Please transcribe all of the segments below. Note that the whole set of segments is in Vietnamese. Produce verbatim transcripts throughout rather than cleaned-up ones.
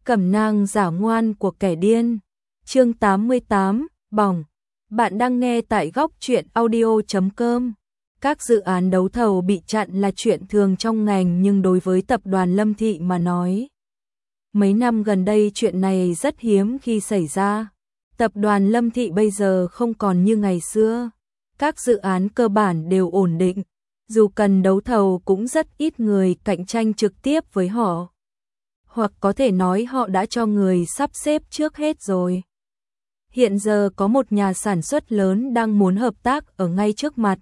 Cẩm nang giả ngoan của kẻ điên. Chương tám mươi tám, bỏng. Bạn đang nghe tại góc truyện audio chấm com. Các dự án đấu thầu bị chặn là chuyện thường trong ngành, nhưng đối với tập đoàn Lâm Thị mà nói, mấy năm gần đây chuyện này rất hiếm khi xảy ra. Tập đoàn Lâm Thị bây giờ không còn như ngày xưa. Các dự án cơ bản đều ổn định, dù cần đấu thầu cũng rất ít người cạnh tranh trực tiếp với họ. Hoặc có thể nói họ đã cho người sắp xếp trước hết rồi. Hiện giờ có một nhà sản xuất lớn đang muốn hợp tác ở ngay trước mặt.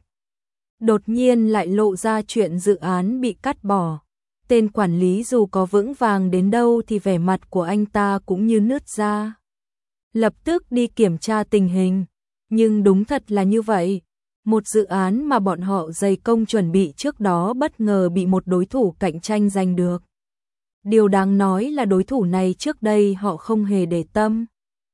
Đột nhiên lại lộ ra chuyện dự án bị cắt bỏ. Tên quản lý dù có vững vàng đến đâu thì vẻ mặt của anh ta cũng như nứt ra. Lập tức đi kiểm tra tình hình. Nhưng đúng thật là như vậy. Một dự án mà bọn họ dày công chuẩn bị trước đó bất ngờ bị một đối thủ cạnh tranh giành được. Điều đáng nói là đối thủ này trước đây họ không hề để tâm.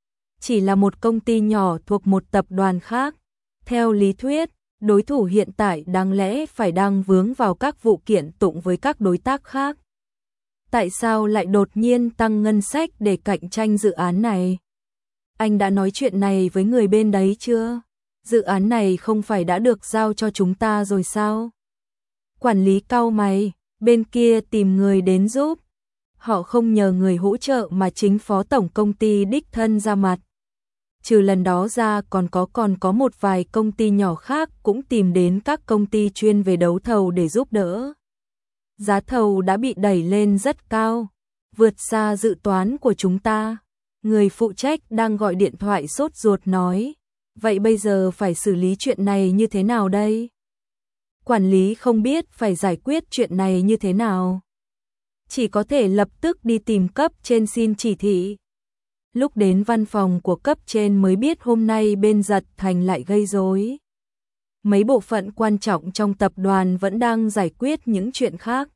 Chỉ là một công ty nhỏ thuộc một tập đoàn khác. Theo lý thuyết, đối thủ hiện tại đáng lẽ phải đang vướng vào các vụ kiện tụng với các đối tác khác. Tại sao lại đột nhiên tăng ngân sách để cạnh tranh dự án này? Anh đã nói chuyện này với người bên đấy chưa? Dự án này không phải đã được giao cho chúng ta rồi sao? Quản lý cau mày, bên kia tìm người đến giúp. Họ không nhờ người hỗ trợ mà chính phó tổng công ty đích thân ra mặt. Trừ lần đó ra còn có còn có một vài công ty nhỏ khác cũng tìm đến các công ty chuyên về đấu thầu để giúp đỡ. Giá thầu đã bị đẩy lên rất cao, vượt xa dự toán của chúng ta. Người phụ trách đang gọi điện thoại sốt ruột nói, vậy bây giờ phải xử lý chuyện này như thế nào đây? Quản lý không biết phải giải quyết chuyện này như thế nào. Chỉ có thể lập tức đi tìm cấp trên xin chỉ thị. Lúc đến văn phòng của cấp trên mới biết hôm nay bên Giật Thành lại gây rối. Mấy bộ phận quan trọng trong tập đoàn vẫn đang giải quyết những chuyện khác.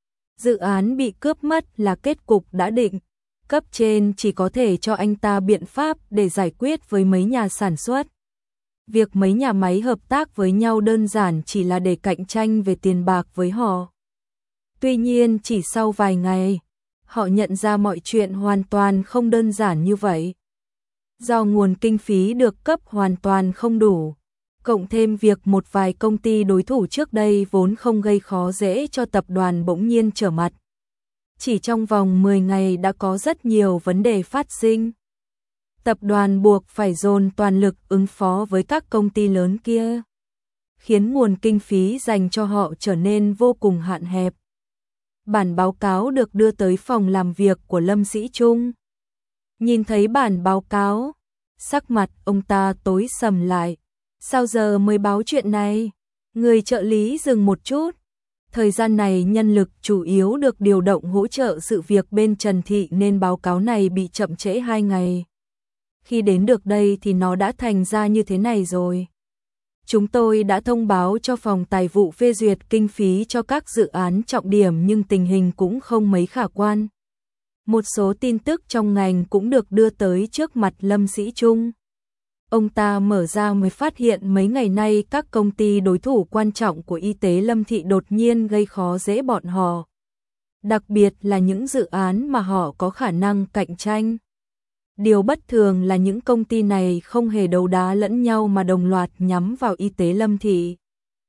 Dự án bị cướp mất là kết cục đã định. Cấp trên chỉ có thể cho anh ta biện pháp để giải quyết với mấy nhà sản xuất. Việc mấy nhà máy hợp tác với nhau đơn giản chỉ là để cạnh tranh về tiền bạc với họ. Tuy nhiên chỉ sau vài ngày, họ nhận ra mọi chuyện hoàn toàn không đơn giản như vậy. Do nguồn kinh phí được cấp hoàn toàn không đủ, cộng thêm việc một vài công ty đối thủ trước đây vốn không gây khó dễ cho tập đoàn bỗng nhiên trở mặt. Chỉ trong vòng mười ngày đã có rất nhiều vấn đề phát sinh. Tập đoàn buộc phải dồn toàn lực ứng phó với các công ty lớn kia, khiến nguồn kinh phí dành cho họ trở nên vô cùng hạn hẹp. Bản báo cáo được đưa tới phòng làm việc của Lâm Sĩ Trung. Nhìn thấy bản báo cáo, sắc mặt ông ta tối sầm lại. Sao giờ mới báo chuyện này? Người trợ lý dừng một chút. Thời gian này nhân lực chủ yếu được điều động hỗ trợ sự việc bên Trần Thị nên báo cáo này bị chậm trễ hai ngày. Khi đến được đây thì nó đã thành ra như thế này rồi. Chúng tôi đã thông báo cho phòng tài vụ phê duyệt kinh phí cho các dự án trọng điểm nhưng tình hình cũng không mấy khả quan. Một số tin tức trong ngành cũng được đưa tới trước mặt Lâm Sĩ Trung. Ông ta mở ra mới phát hiện mấy ngày nay các công ty đối thủ quan trọng của y tế Lâm Thị đột nhiên gây khó dễ bọn họ. Đặc biệt là những dự án mà họ có khả năng cạnh tranh. Điều bất thường là những công ty này không hề đấu đá lẫn nhau mà đồng loạt nhắm vào y tế Lâm Thị.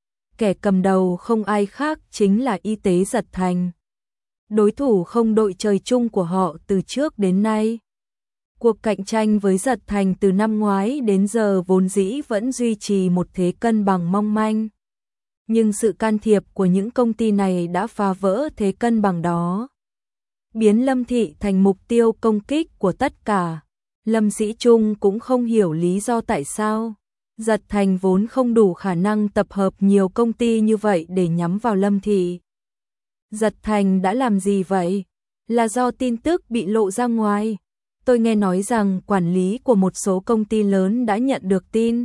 Kẻ cầm đầu không ai khác chính là y tế Giật Thành. Đối thủ không đội trời chung của họ từ trước đến nay. Cuộc cạnh tranh với Giật Thành từ năm ngoái đến giờ vốn dĩ vẫn duy trì một thế cân bằng mong manh. Nhưng sự can thiệp của những công ty này đã phá vỡ thế cân bằng đó, biến Lâm Thị thành mục tiêu công kích của tất cả. Lâm Sĩ Trung cũng không hiểu lý do tại sao Giật Thành vốn không đủ khả năng tập hợp nhiều công ty như vậy để nhắm vào Lâm Thị. Giật Thành đã làm gì vậy? Là do tin tức bị lộ ra ngoài. Tôi nghe nói rằng quản lý của một số công ty lớn đã nhận được tin.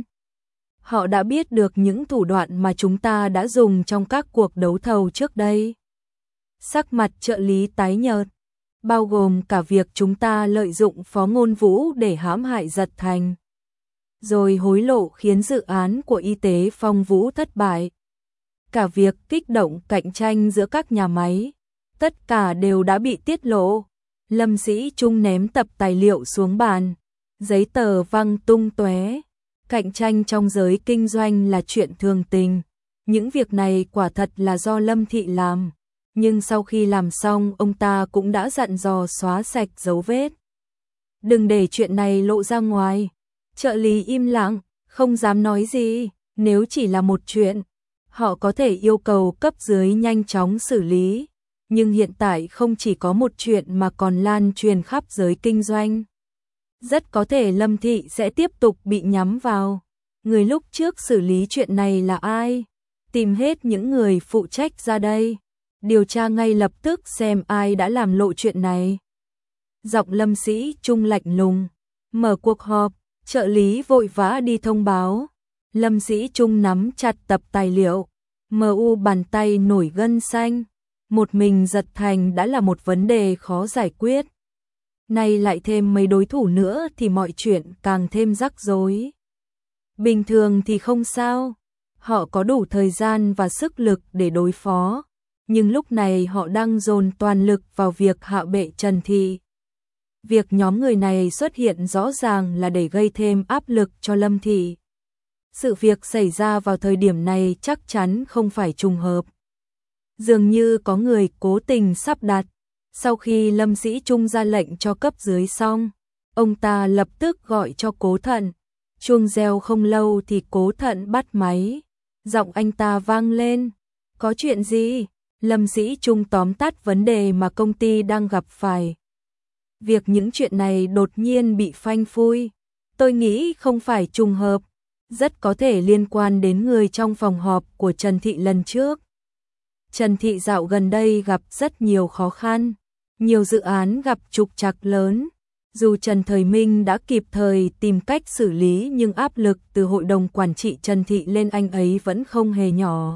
Họ đã biết được những thủ đoạn mà chúng ta đã dùng trong các cuộc đấu thầu trước đây. Sắc mặt trợ lý tái nhợt, bao gồm cả việc chúng ta lợi dụng Phó Ngôn Vũ để hãm hại Giật Thành, rồi hối lộ khiến dự án của y tế Phong Vũ thất bại. Cả việc kích động cạnh tranh giữa các nhà máy, tất cả đều đã bị tiết lộ. Lâm Sĩ Trung ném tập tài liệu xuống bàn, giấy tờ văng tung tóe. Cạnh tranh trong giới kinh doanh là chuyện thường tình, những việc này quả thật là do Lâm Thị làm, nhưng sau khi làm xong ông ta cũng đã dặn dò xóa sạch dấu vết. Đừng để chuyện này lộ ra ngoài. Trợ lý im lặng, không dám nói gì, nếu chỉ là một chuyện, họ có thể yêu cầu cấp dưới nhanh chóng xử lý, nhưng hiện tại không chỉ có một chuyện mà còn lan truyền khắp giới kinh doanh. Rất có thể Lâm Thị sẽ tiếp tục bị nhắm vào. Người lúc trước xử lý chuyện này là ai? Tìm hết những người phụ trách ra đây, điều tra ngay lập tức xem ai đã làm lộ chuyện này. Giọng Lâm Sĩ Trung lạnh lùng, mở cuộc họp, trợ lý vội vã đi thông báo. Lâm Sĩ Trung nắm chặt tập tài liệu, mờ u bàn tay nổi gân xanh, một mình giật thành đã là một vấn đề khó giải quyết. Nay lại thêm mấy đối thủ nữa thì mọi chuyện càng thêm rắc rối. Bình thường thì không sao, họ có đủ thời gian và sức lực để đối phó, nhưng lúc này họ đang dồn toàn lực vào việc hạ bệ Trần Thị. Việc nhóm người này xuất hiện rõ ràng là để gây thêm áp lực cho Lâm Thị. Sự việc xảy ra vào thời điểm này chắc chắn không phải trùng hợp. Dường như có người cố tình sắp đặt. Sau khi Lâm Sĩ Trung ra lệnh cho cấp dưới xong, ông ta lập tức gọi cho Cố Thận. Chuông reo không lâu thì Cố Thận bắt máy. Giọng anh ta vang lên. Có chuyện gì? Lâm Sĩ Trung tóm tắt vấn đề mà công ty đang gặp phải. Việc những chuyện này đột nhiên bị phanh phui, tôi nghĩ không phải trùng hợp, rất có thể liên quan đến người trong phòng họp của Trần Thị lần trước. Trần Thị dạo gần đây gặp rất nhiều khó khăn, nhiều dự án gặp trục trặc lớn. Dù Trần Thời Minh đã kịp thời tìm cách xử lý nhưng áp lực từ hội đồng quản trị Trần Thị lên anh ấy vẫn không hề nhỏ.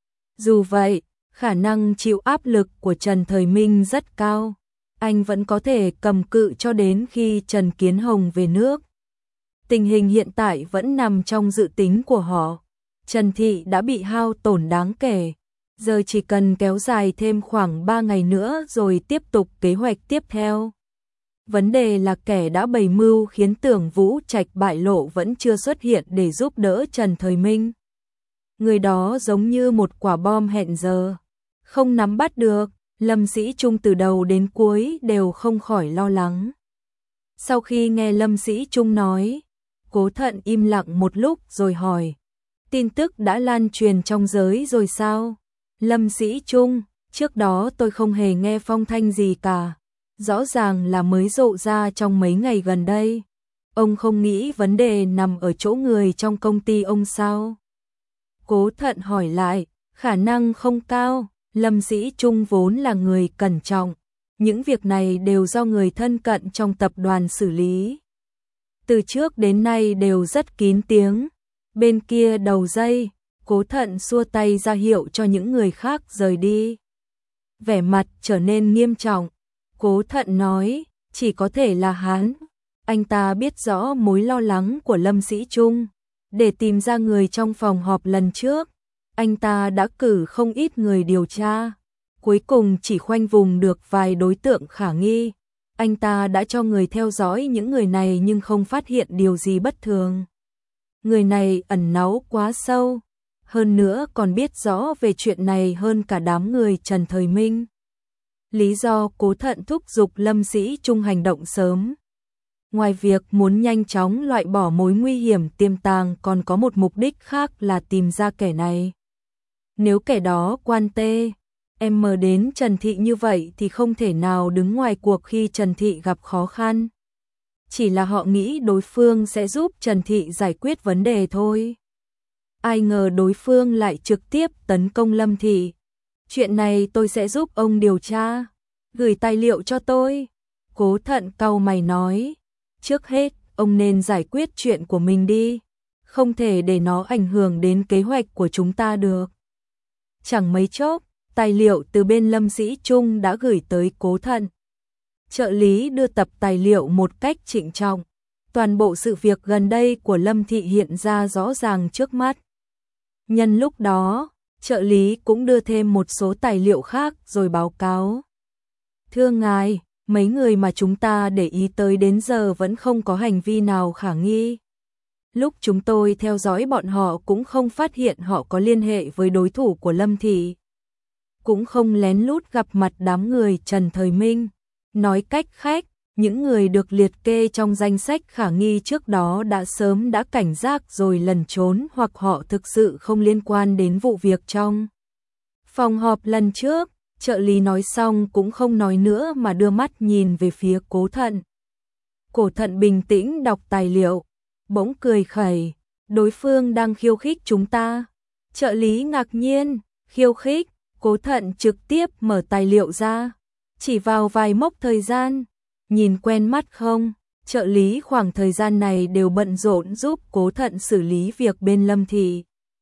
Dù vậy, khả năng chịu áp lực của Trần Thời Minh rất cao. Anh vẫn có thể cầm cự cho đến khi Trần Kiến Hồng về nước. Tình hình hiện tại vẫn nằm trong dự tính của họ. Trần Thị đã bị hao tổn đáng kể. Giờ chỉ cần kéo dài thêm khoảng ba ngày nữa rồi tiếp tục kế hoạch tiếp theo. Vấn đề là kẻ đã bày mưu khiến Tưởng Vũ Trạch bại lộ vẫn chưa xuất hiện để giúp đỡ Trần Thời Minh. Người đó giống như một quả bom hẹn giờ, không nắm bắt được. Lâm Sĩ Trung từ đầu đến cuối đều không khỏi lo lắng. Sau khi nghe Lâm Sĩ Trung nói, Cố Thận im lặng một lúc rồi hỏi, tin tức đã lan truyền trong giới rồi sao? Lâm Sĩ Trung, trước đó tôi không hề nghe phong thanh gì cả, rõ ràng là mới rộ ra trong mấy ngày gần đây. Ông không nghĩ vấn đề nằm ở chỗ người trong công ty ông sao? Cố Thận hỏi lại, khả năng không cao. Lâm Sĩ Trung vốn là người cẩn trọng, những việc này đều do người thân cận trong tập đoàn xử lý. Từ trước đến nay đều rất kín tiếng. Bên kia đầu dây, Cố Thận xua tay ra hiệu cho những người khác rời đi. Vẻ mặt trở nên nghiêm trọng. Cố Thận nói, chỉ có thể là hắn. Anh ta biết rõ mối lo lắng của Lâm Sĩ Trung. Để tìm ra người trong phòng họp lần trước, anh ta đã cử không ít người điều tra, cuối cùng chỉ khoanh vùng được vài đối tượng khả nghi. Anh ta đã cho người theo dõi những người này nhưng không phát hiện điều gì bất thường. Người này ẩn náu quá sâu, hơn nữa còn biết rõ về chuyện này hơn cả đám người Trần Thời Minh. Lý do Cố Thận thúc giục Lâm Sĩ Trung hành động sớm. Ngoài việc muốn nhanh chóng loại bỏ mối nguy hiểm tiềm tàng còn có một mục đích khác là tìm ra kẻ này. Nếu kẻ đó quan tê, em mờ đến Trần Thị như vậy thì không thể nào đứng ngoài cuộc khi Trần Thị gặp khó khăn. Chỉ là họ nghĩ đối phương sẽ giúp Trần Thị giải quyết vấn đề thôi. Ai ngờ đối phương lại trực tiếp tấn công Lâm Thị. Chuyện này tôi sẽ giúp ông điều tra. Gửi tài liệu cho tôi. Cố Thận cau mày nói. Trước hết, ông nên giải quyết chuyện của mình đi. Không thể để nó ảnh hưởng đến kế hoạch của chúng ta được. Chẳng mấy chốc, tài liệu từ bên Lâm Sĩ Trung đã gửi tới Cố Thận. Trợ lý đưa tập tài liệu một cách trịnh trọng. Toàn bộ sự việc gần đây của Lâm Thị hiện ra rõ ràng trước mắt. Nhân lúc đó, trợ lý cũng đưa thêm một số tài liệu khác rồi báo cáo. Thưa ngài, mấy người mà chúng ta để ý tới đến giờ vẫn không có hành vi nào khả nghi. Lúc chúng tôi theo dõi bọn họ cũng không phát hiện họ có liên hệ với đối thủ của Lâm Thị. Cũng không lén lút gặp mặt đám người Trần Thời Minh. Nói cách khác, những người được liệt kê trong danh sách khả nghi trước đó đã sớm đã cảnh giác rồi lẩn trốn, hoặc họ thực sự không liên quan đến vụ việc trong phòng họp lần trước. Trợ lý nói xong cũng không nói nữa mà đưa mắt nhìn về phía Cố Thận. Cố Thận bình tĩnh đọc tài liệu, bỗng cười khẩy, đối phương đang khiêu khích chúng ta. Trợ lý ngạc nhiên, khiêu khích? Cố Thận trực tiếp mở tài liệu ra, chỉ vào vài mốc thời gian. Nhìn quen mắt không? Trợ lý khoảng thời gian này đều bận rộn giúp Cố Thận xử lý việc bên Lâm Thị.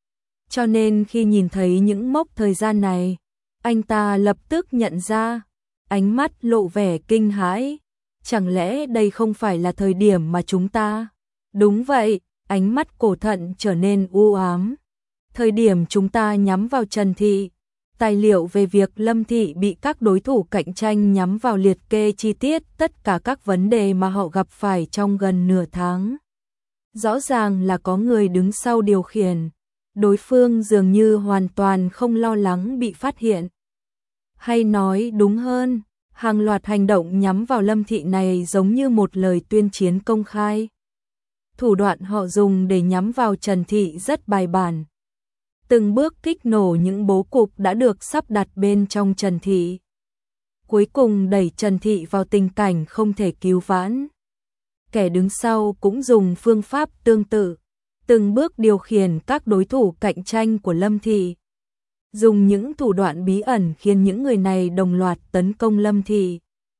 Cho nên khi nhìn thấy những mốc thời gian này, anh ta lập tức nhận ra, ánh mắt lộ vẻ kinh hãi. Chẳng lẽ đây không phải là thời điểm mà chúng ta... Đúng vậy, ánh mắt Cố Thận trở nên u ám. Thời điểm chúng ta nhắm vào Trần Thị. Tài liệu về việc Lâm Thị bị các đối thủ cạnh tranh nhắm vào liệt kê chi tiết tất cả các vấn đề mà họ gặp phải trong gần nửa tháng. Rõ ràng là có người đứng sau điều khiển. Đối phương dường như hoàn toàn không lo lắng bị phát hiện. Hay nói đúng hơn, hàng loạt hành động nhắm vào Lâm Thị này giống như một lời tuyên chiến công khai. Thủ đoạn họ dùng để nhắm vào Trần Thị rất bài bản. Từng bước kích nổ những bố cục đã được sắp đặt bên trong Trần Thị. Cuối cùng đẩy Trần Thị vào tình cảnh không thể cứu vãn. Kẻ đứng sau cũng dùng phương pháp tương tự, từng bước điều khiển các đối thủ cạnh tranh của Lâm Thị. Dùng những thủ đoạn bí ẩn khiến những người này đồng loạt tấn công Lâm Thị.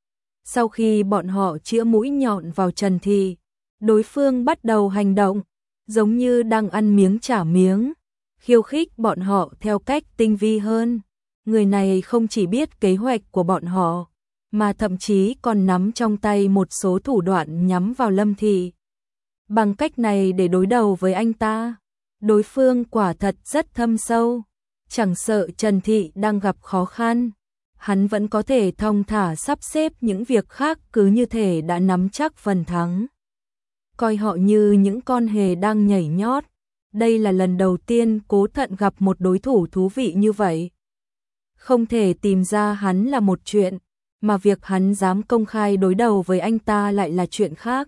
Sau khi bọn họ chĩa mũi nhọn vào Trần Thị, đối phương bắt đầu hành động, giống như đang ăn miếng trả miếng, khiêu khích bọn họ theo cách tinh vi hơn. Người này không chỉ biết kế hoạch của bọn họ, mà thậm chí còn nắm trong tay một số thủ đoạn nhắm vào Lâm Thị. Bằng cách này để đối đầu với anh ta, đối phương quả thật rất thâm sâu. Chẳng sợ Trần Thị đang gặp khó khăn, hắn vẫn có thể thong thả sắp xếp những việc khác, cứ như thể đã nắm chắc phần thắng. Coi họ như những con hề đang nhảy nhót. Đây là lần đầu tiên Cố Thận gặp một đối thủ thú vị như vậy. Không thể tìm ra hắn là một chuyện, mà việc hắn dám công khai đối đầu với anh ta lại là chuyện khác.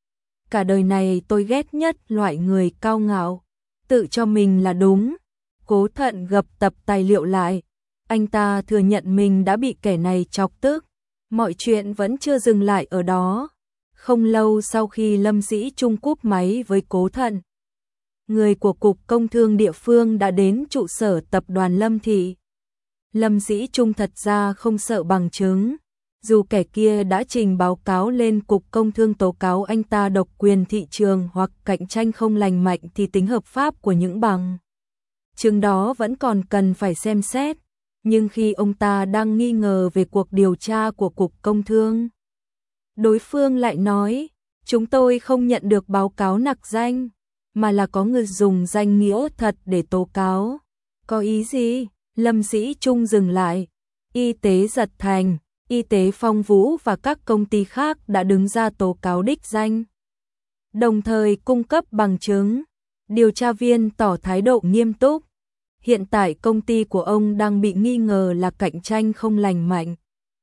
Cả đời này tôi ghét nhất loại người cao ngạo, tự cho mình là đúng. Cố Thận gập tập tài liệu lại, anh ta thừa nhận mình đã bị kẻ này chọc tức. Mọi chuyện vẫn chưa dừng lại ở đó. Không lâu sau khi Lâm Dĩ Trung cúp máy với Cố Thận, người của Cục Công Thương địa phương đã đến trụ sở tập đoàn Lâm Thị. Lâm Dĩ Trung thật ra không sợ bằng chứng. Dù kẻ kia đã trình báo cáo lên Cục Công Thương tố cáo anh ta độc quyền thị trường hoặc cạnh tranh không lành mạnh, thì tính hợp pháp của những bằng chứng đó vẫn còn cần phải xem xét. Nhưng khi ông ta đang nghi ngờ về cuộc điều tra của Cục Công Thương, đối phương lại nói, chúng tôi không nhận được báo cáo nặc danh, mà là có người dùng danh nghĩa thật để tố cáo. Có ý gì? Lâm Dĩ Trung dừng lại. Y tế Giật Thành, Y tế Phong Vũ và các công ty khác đã đứng ra tố cáo đích danh, đồng thời cung cấp bằng chứng. Điều tra viên tỏ thái độ nghiêm túc. Hiện tại công ty của ông đang bị nghi ngờ là cạnh tranh không lành mạnh.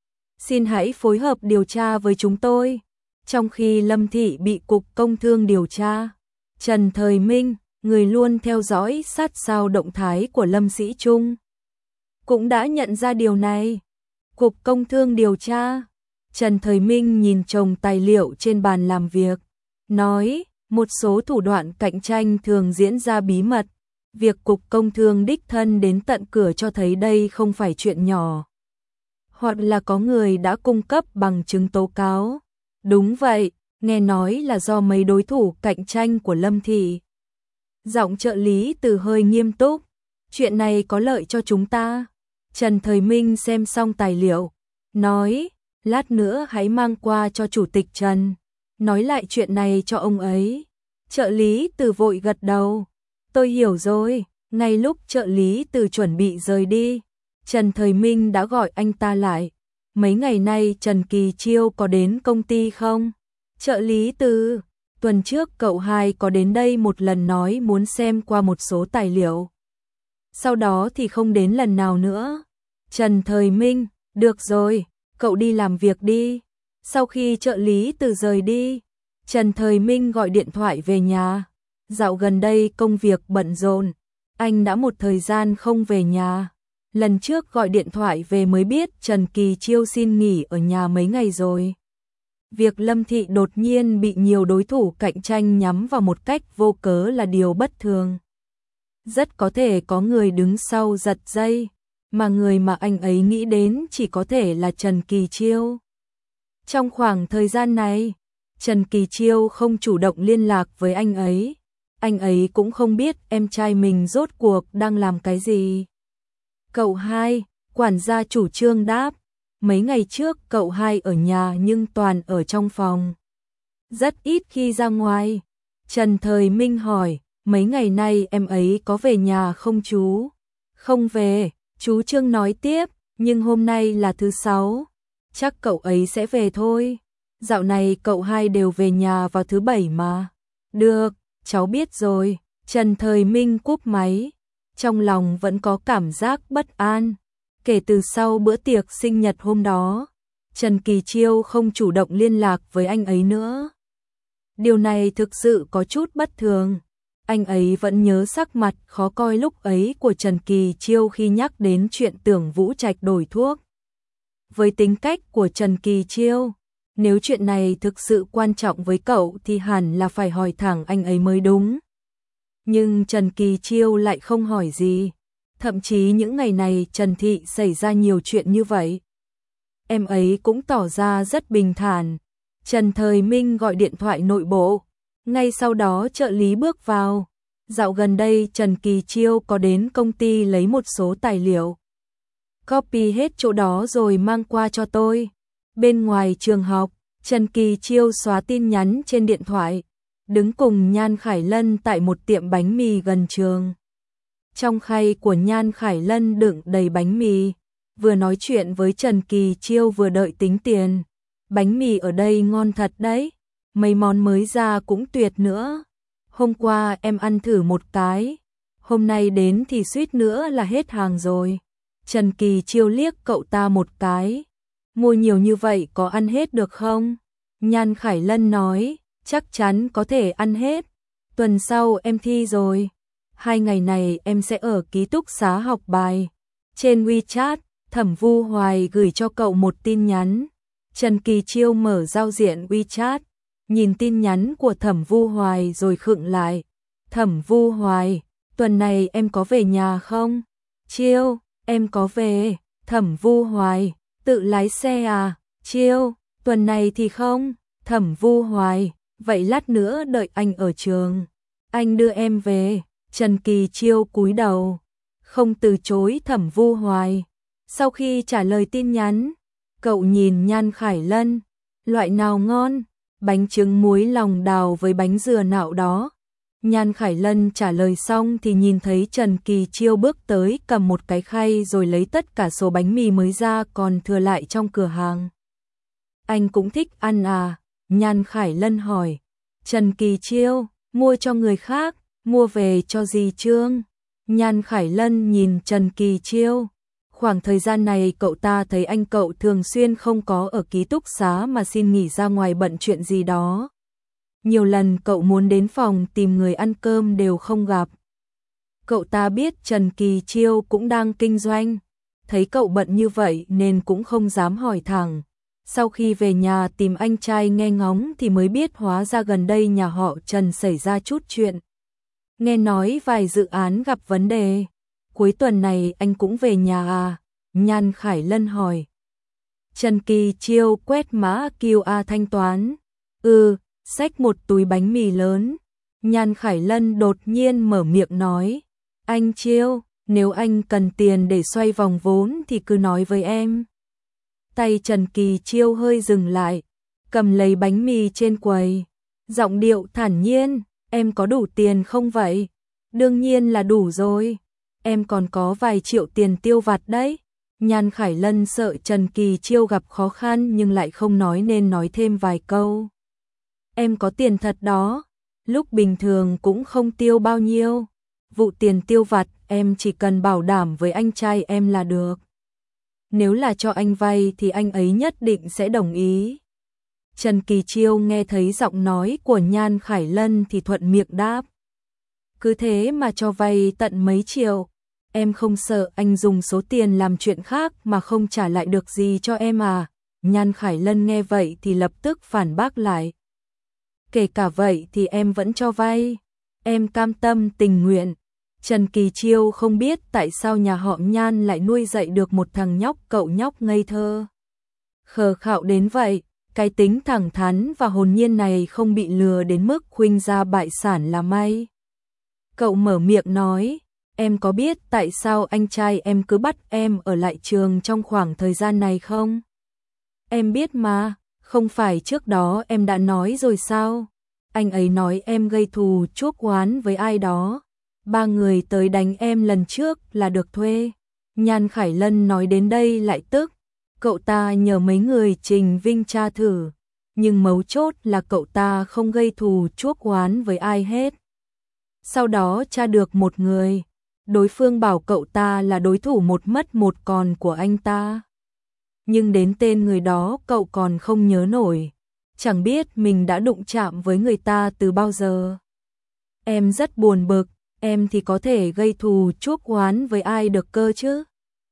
Xin hãy phối hợp điều tra với chúng tôi. Trong khi Lâm Thị bị Cục Công Thương điều tra, Trần Thời Minh, người luôn theo dõi sát sao động thái của Lâm Dĩ Trung, cũng đã nhận ra điều này. Cục Công Thương điều tra. Trần Thời Minh nhìn chồng tài liệu trên bàn làm việc, nói, một số thủ đoạn cạnh tranh thường diễn ra bí mật. Việc Cục Công Thương đích thân đến tận cửa cho thấy đây không phải chuyện nhỏ. Hoặc là có người đã cung cấp bằng chứng tố cáo. Đúng vậy, nghe nói là do mấy đối thủ cạnh tranh của Lâm Thị. Giọng trợ lý Từ hơi nghiêm túc. Chuyện này có lợi cho chúng ta. Trần Thời Minh xem xong tài liệu, nói, lát nữa hãy mang qua cho Chủ tịch Trần, nói lại chuyện này cho ông ấy. Trợ lý Từ vội gật đầu. Tôi hiểu rồi. Ngay lúc trợ lý Từ chuẩn bị rời đi, Trần Thời Minh đã gọi anh ta lại. mấy ngày nay Trần Kỳ Chiêu có đến công ty không? Trợ lý Từ, tuần trước cậu hai có đến đây một lần nói muốn xem qua một số tài liệu. Sau đó thì không đến lần nào nữa. Trần Thời Minh, được rồi, cậu đi làm việc đi. Sau khi trợ lý Từ rời đi, Trần Thời Minh gọi điện thoại về nhà. Dạo gần đây công việc bận rộn, anh đã một thời gian không về nhà. Lần trước gọi điện thoại về mới biết Trần Kỳ Chiêu xin nghỉ ở nhà mấy ngày rồi. Việc Lâm Thị đột nhiên bị nhiều đối thủ cạnh tranh nhắm vào một cách vô cớ là điều bất thường. Rất có thể có người đứng sau giật dây, mà người mà anh ấy nghĩ đến chỉ có thể là Trần Kỳ Chiêu. Trong khoảng thời gian này, Trần Kỳ Chiêu không chủ động liên lạc với anh ấy. Anh ấy cũng không biết em trai mình rốt cuộc đang làm cái gì. Cậu hai, quản gia chủ trương đáp. Mấy ngày trước cậu hai ở nhà nhưng toàn ở trong phòng, rất ít khi ra ngoài. Trần Thời Minh hỏi, mấy ngày nay em ấy có về nhà không chú? Không về, chú Trương nói tiếp, nhưng hôm nay là thứ sáu, chắc cậu ấy sẽ về thôi. Dạo này cậu hai đều về nhà vào thứ bảy mà. Được, cháu biết rồi. Trần Thời Minh cúp máy, trong lòng vẫn có cảm giác bất an. Kể từ sau bữa tiệc sinh nhật hôm đó, Trần Kỳ Chiêu không chủ động liên lạc với anh ấy nữa. Điều này thực sự có chút bất thường. Anh ấy vẫn nhớ sắc mặt khó coi lúc ấy của Trần Kỳ Chiêu khi nhắc đến chuyện Tưởng Vũ Trạch đổi thuốc. Với tính cách của Trần Kỳ Chiêu, nếu chuyện này thực sự quan trọng với cậu thì hẳn là phải hỏi thẳng anh ấy mới đúng. Nhưng Trần Kỳ Chiêu lại không hỏi gì. Thậm chí những ngày này Trần Thị xảy ra nhiều chuyện như vậy, em ấy cũng tỏ ra rất bình thản. Trần Thời Minh gọi điện thoại nội bộ, ngay sau đó trợ lý bước vào. Dạo gần đây Trần Kỳ Chiêu có đến công ty lấy một số tài liệu. Copy hết chỗ đó rồi mang qua cho tôi. Bên ngoài trường học, Trần Kỳ Chiêu xóa tin nhắn trên điện thoại, đứng cùng Nhan Khải Lân tại một tiệm bánh mì gần trường. Trong khay của Nhan Khải Lân đựng đầy bánh mì, vừa nói chuyện với Trần Kỳ Chiêu vừa đợi tính tiền. Bánh mì ở đây ngon thật đấy, mấy món mới ra cũng tuyệt nữa. Hôm qua em ăn thử một cái, hôm nay đến thì suýt nữa là hết hàng rồi. Trần Kỳ Chiêu liếc cậu ta một cái, mua nhiều như vậy có ăn hết được không? Nhan Khải Lân nói, chắc chắn có thể ăn hết, tuần sau em thi rồi. Hai ngày này em sẽ ở ký túc xá học bài. Trên WeChat, Thẩm Vu Hoài gửi cho cậu một tin nhắn. Trần Kỳ Chiêu mở giao diện WeChat, nhìn tin nhắn của Thẩm Vu Hoài rồi khựng lại. Thẩm Vu Hoài, tuần này em có về nhà không? Chiêu, em có về. Thẩm Vu Hoài, tự lái xe à? Chiêu, tuần này thì không. Thẩm Vu Hoài, vậy lát nữa đợi anh ở trường, anh đưa em về. Trần Kỳ Chiêu cúi đầu, không từ chối Thẩm Vu Hoài. Sau khi trả lời tin nhắn, cậu nhìn Nhan Khải Lân, loại nào ngon? Bánh trứng muối lòng đào với bánh dừa nạo đó. Nhan Khải Lân trả lời xong thì nhìn thấy Trần Kỳ Chiêu bước tới cầm một cái khay rồi lấy tất cả số bánh mì mới ra còn thừa lại trong cửa hàng. Anh cũng thích ăn à? Nhan Khải Lân hỏi. Trần Kỳ Chiêu, mua cho người khác, mua về cho dì Trương. Nhan Khải Lân nhìn Trần Kỳ Chiêu. Khoảng thời gian này cậu ta thấy anh cậu thường xuyên không có ở ký túc xá mà xin nghỉ ra ngoài bận chuyện gì đó. Nhiều lần cậu muốn đến phòng tìm người ăn cơm đều không gặp. Cậu ta biết Trần Kỳ Chiêu cũng đang kinh doanh, thấy cậu bận như vậy nên cũng không dám hỏi thẳng. Sau khi về nhà tìm anh trai nghe ngóng thì mới biết hóa ra gần đây nhà họ Trần xảy ra chút chuyện. Nghe nói vài dự án gặp vấn đề. Cuối tuần này anh cũng về nhà à? Nhan Khải Lân hỏi. Trần Kỳ Chiêu quét mã quy rờ thanh toán. Ừ, xách một túi bánh mì lớn. Nhan Khải Lân đột nhiên mở miệng nói. Anh Chiêu, nếu anh cần tiền để xoay vòng vốn thì cứ nói với em. Tay Trần Kỳ Chiêu hơi dừng lại, cầm lấy bánh mì trên quầy. Giọng điệu thản nhiên, em có đủ tiền không vậy? Đương nhiên là đủ rồi. Em còn có vài triệu tiền tiêu vặt đấy. Nhan Khải Lân sợ Trần Kỳ Chiêu gặp khó khăn nhưng lại không nói nên nói thêm vài câu. Em có tiền thật đó, lúc bình thường cũng không tiêu bao nhiêu. Vụ tiền tiêu vặt em chỉ cần bảo đảm với anh trai em là được. Nếu là cho anh vay thì anh ấy nhất định sẽ đồng ý. Trần Kỳ Chiêu nghe thấy giọng nói của Nhan Khải Lân thì thuận miệng đáp. Cứ thế mà cho vay tận mấy triệu. Em không sợ anh dùng số tiền làm chuyện khác mà không trả lại được gì cho em à? Nhan Khải Lân nghe vậy thì lập tức phản bác lại. Kể cả vậy thì em vẫn cho vay. Em cam tâm tình nguyện. Trần Kỳ Chiêu không biết tại sao nhà họ Nhan lại nuôi dạy được một thằng nhóc cậu nhóc ngây thơ khờ khạo đến vậy. Cái tính thẳng thắn và hồn nhiên này không bị lừa đến mức khuynh gia bại sản là may. Cậu mở miệng nói, em có biết tại sao anh trai em cứ bắt em ở lại trường trong khoảng thời gian này không? Em biết mà, không phải trước đó em đã nói rồi sao? Anh ấy nói em gây thù chuốc oán với ai đó. Ba người tới đánh em lần trước là được thuê. Nhan Khải Lân nói đến đây lại tức. Cậu ta nhờ mấy người Trình Vinh tra thử, nhưng mấu chốt là cậu ta không gây thù chuốc oán với ai hết. Sau đó tra được một người, đối phương bảo cậu ta là đối thủ một mất một còn của anh ta. Nhưng đến tên người đó cậu còn không nhớ nổi, chẳng biết mình đã đụng chạm với người ta từ bao giờ. Em rất buồn bực, em thì có thể gây thù chuốc oán với ai được cơ chứ?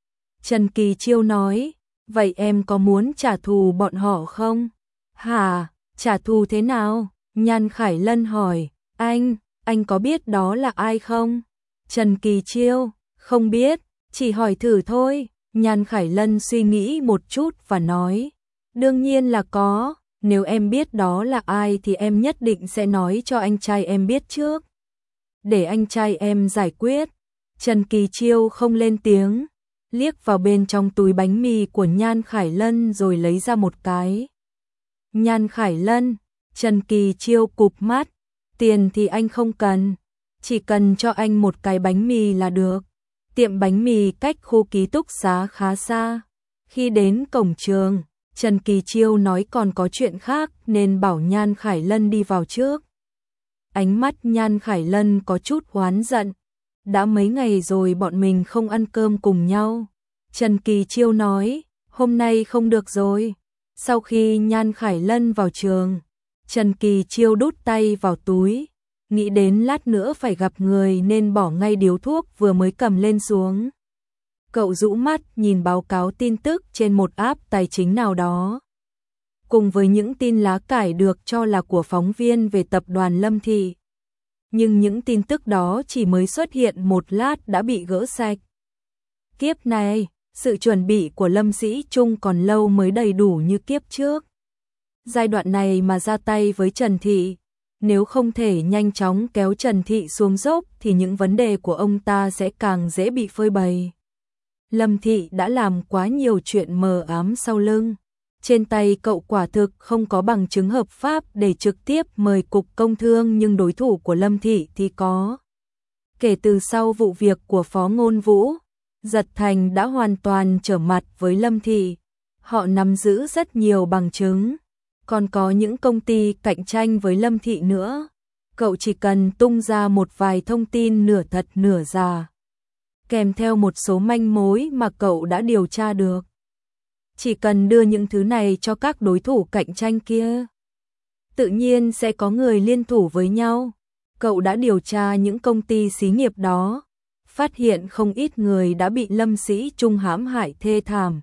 Trần Kỳ Chiêu nói. Vậy em có muốn trả thù bọn họ không? Hả? Trả thù thế nào? Nhan Khải Lân hỏi. Anh, anh có biết đó là ai không? Trần Kỳ Chiêu, không biết, chỉ hỏi thử thôi. Nhan Khải Lân suy nghĩ một chút và nói. Đương nhiên là có, nếu em biết đó là ai thì em nhất định sẽ nói cho anh trai em biết trước. Để anh trai em giải quyết. Trần Kỳ Chiêu không lên tiếng, liếc vào bên trong túi bánh mì của Nhan Khải Lân rồi lấy ra một cái. Nhan Khải Lân, Trần Kỳ Chiêu cụp mắt, tiền thì anh không cần, chỉ cần cho anh một cái bánh mì là được. Tiệm bánh mì cách khu ký túc xá khá xa. Khi đến cổng trường, Trần Kỳ Chiêu nói còn có chuyện khác nên bảo Nhan Khải Lân đi vào trước. Ánh mắt Nhan Khải Lân có chút oán giận. Đã mấy ngày rồi bọn mình không ăn cơm cùng nhau. Trần Kỳ Chiêu nói, hôm nay không được rồi. Sau khi Nhan Khải Lân vào trường, Trần Kỳ Chiêu đút tay vào túi, nghĩ đến lát nữa phải gặp người nên bỏ ngay điếu thuốc vừa mới cầm lên xuống. Cậu rũ mắt nhìn báo cáo tin tức trên một app tài chính nào đó. Cùng với những tin lá cải được cho là của phóng viên về tập đoàn Lâm Thị. Nhưng những tin tức đó chỉ mới xuất hiện một lát đã bị gỡ sạch. Kiếp này, sự chuẩn bị của Lâm Sĩ Trung còn lâu mới đầy đủ như kiếp trước. Giai đoạn này mà ra tay với Trần Thị, nếu không thể nhanh chóng kéo Trần Thị xuống dốc thì những vấn đề của ông ta sẽ càng dễ bị phơi bày. Lâm Thị đã làm quá nhiều chuyện mờ ám sau lưng. Trên tay cậu quả thực không có bằng chứng hợp pháp để trực tiếp mời Cục Công Thương nhưng đối thủ của Lâm Thị thì có. Kể từ sau vụ việc của Phó Ngôn Vũ, Giật Thành đã hoàn toàn trở mặt với Lâm Thị. Họ nắm giữ rất nhiều bằng chứng. Còn có những công ty cạnh tranh với Lâm Thị nữa. Cậu chỉ cần tung ra một vài thông tin nửa thật nửa giả, kèm theo một số manh mối mà cậu đã điều tra được. Chỉ cần đưa những thứ này cho các đối thủ cạnh tranh kia, tự nhiên sẽ có người liên thủ với nhau. Cậu đã điều tra những công ty xí nghiệp đó, phát hiện không ít người đã bị Lâm Sĩ Trung hãm hại thê thảm.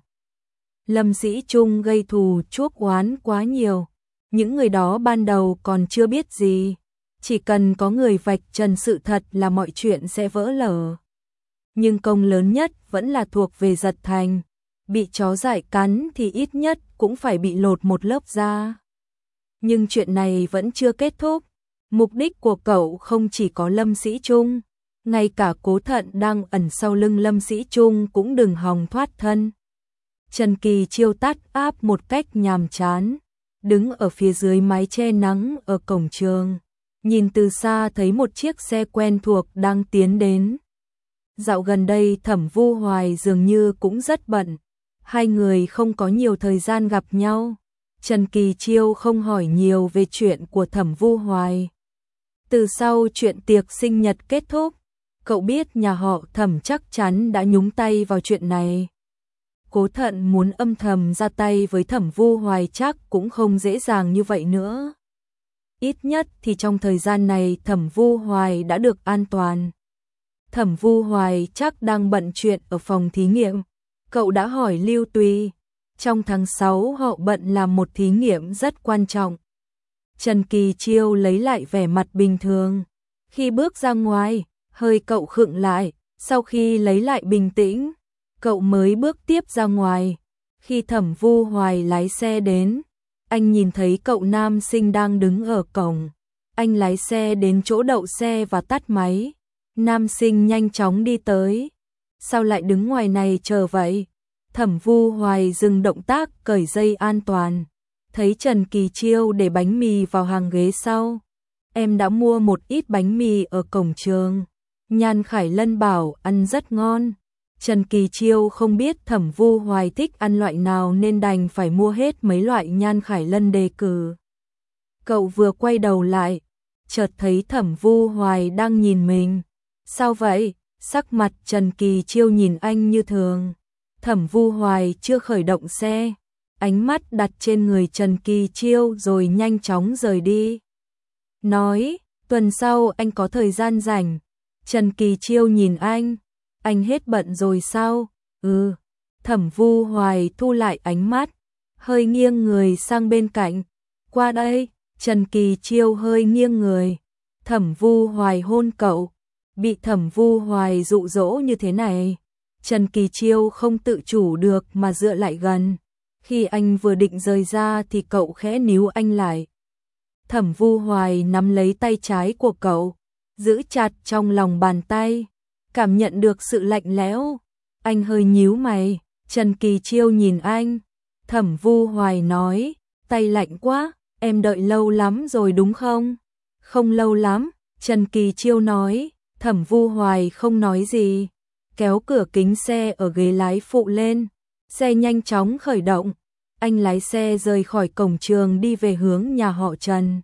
Lâm Sĩ Trung gây thù chuốc oán quá nhiều, những người đó ban đầu còn chưa biết gì, chỉ cần có người vạch trần sự thật là mọi chuyện sẽ vỡ lở. Nhưng công lớn nhất vẫn là thuộc về Giật Thành. Bị chó dại cắn thì ít nhất cũng phải bị lột một lớp da. Nhưng chuyện này vẫn chưa kết thúc. Mục đích của cậu không chỉ có Lâm Sĩ Trung, ngay cả Cố Thận đang ẩn sau lưng Lâm Sĩ Trung cũng đừng hòng thoát thân. Trần Kỳ Chiêu tắt áp một cách nhàm chán, đứng ở phía dưới mái che nắng ở cổng trường, nhìn từ xa thấy một chiếc xe quen thuộc đang tiến đến. Dạo gần đây Thẩm Vu Hoài dường như cũng rất bận, hai người không có nhiều thời gian gặp nhau. Trần Kỳ Chiêu không hỏi nhiều về chuyện của Thẩm Vu Hoài. Từ sau chuyện tiệc sinh nhật kết thúc, cậu biết nhà họ Thẩm chắc chắn đã nhúng tay vào chuyện này. Cố Thận muốn âm thầm ra tay với Thẩm Vu Hoài chắc cũng không dễ dàng như vậy nữa. Ít nhất thì trong thời gian này Thẩm Vu Hoài đã được an toàn. Thẩm Vu Hoài chắc đang bận chuyện ở phòng thí nghiệm. Cậu đã hỏi Lưu Tùy. Trong tháng sáu họ bận làm một thí nghiệm rất quan trọng. Trần Kỳ Chiêu lấy lại vẻ mặt bình thường. Khi bước ra ngoài, hơi cậu khựng lại. Sau khi lấy lại bình tĩnh, cậu mới bước tiếp ra ngoài. Khi Thẩm Vu Hoài lái xe đến, anh nhìn thấy cậu nam sinh đang đứng ở cổng. Anh lái xe đến chỗ đậu xe và tắt máy. Nam sinh nhanh chóng đi tới. Sao lại đứng ngoài này chờ vậy? Thẩm Vu Hoài dừng động tác cởi dây an toàn. Thấy Trần Kỳ Chiêu để bánh mì vào hàng ghế sau. Em đã mua một ít bánh mì ở cổng trường. Nhan Khải Lân bảo ăn rất ngon. Trần Kỳ Chiêu không biết Thẩm Vu Hoài thích ăn loại nào nên đành phải mua hết mấy loại Nhan Khải Lân đề cử. Cậu vừa quay đầu lại, chợt thấy Thẩm Vu Hoài đang nhìn mình. Sao vậy? Sắc mặt Trần Kỳ Chiêu nhìn anh như thường. Thẩm Vu Hoài chưa khởi động xe, ánh mắt đặt trên người Trần Kỳ Chiêu rồi nhanh chóng rời đi. Nói, tuần sau anh có thời gian rảnh. Trần Kỳ Chiêu nhìn anh, anh hết bận rồi sao? Ừ. Thẩm Vu Hoài thu lại ánh mắt, hơi nghiêng người sang bên cạnh. Qua đây. Trần Kỳ Chiêu hơi nghiêng người. Thẩm Vu Hoài hôn cậu. Bị Thẩm Vu Hoài dụ dỗ như thế này, Trần Kỳ Chiêu không tự chủ được mà dựa lại gần. Khi anh vừa định rời ra thì cậu khẽ níu anh lại. Thẩm Vu Hoài nắm lấy tay trái của cậu, giữ chặt trong lòng bàn tay, cảm nhận được sự lạnh lẽo. Anh hơi nhíu mày. Trần Kỳ Chiêu nhìn anh. Thẩm Vu Hoài nói, tay lạnh quá, em đợi lâu lắm rồi đúng không? Không lâu lắm, Trần Kỳ Chiêu nói. Thẩm Vu Hoài không nói gì, kéo cửa kính xe ở ghế lái phụ lên. Xe nhanh chóng khởi động. Anh lái xe rời khỏi cổng trường đi về hướng nhà họ Trần.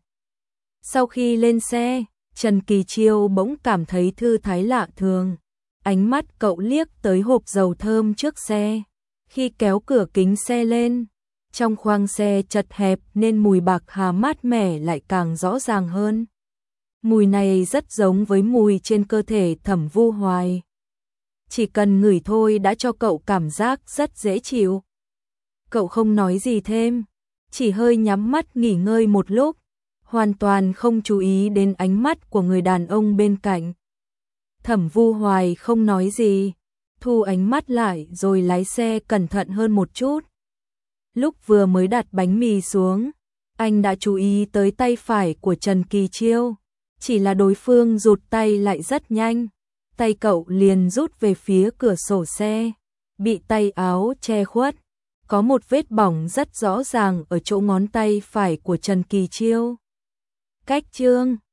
Sau khi lên xe, Trần Kỳ Chiêu bỗng cảm thấy thư thái lạ thường. Ánh mắt cậu liếc tới hộp dầu thơm trước xe. Khi kéo cửa kính xe lên, trong khoang xe chật hẹp nên mùi bạc hà mát mẻ lại càng rõ ràng hơn. Mùi này rất giống với mùi trên cơ thể Thẩm Vu Hoài. Chỉ cần ngửi thôi đã cho cậu cảm giác rất dễ chịu. Cậu không nói gì thêm, chỉ hơi nhắm mắt nghỉ ngơi một lúc, hoàn toàn không chú ý đến ánh mắt của người đàn ông bên cạnh. Thẩm Vu Hoài không nói gì, thu ánh mắt lại rồi lái xe cẩn thận hơn một chút. Lúc vừa mới đặt bánh mì xuống, anh đã chú ý tới tay phải của Trần Kỳ Chiêu. Chỉ là đối phương rụt tay lại rất nhanh, tay cậu liền rút về phía cửa sổ xe, bị tay áo che khuất. Có một vết bỏng rất rõ ràng ở chỗ ngón tay phải của Trần Kỳ Chiêu. Cách chương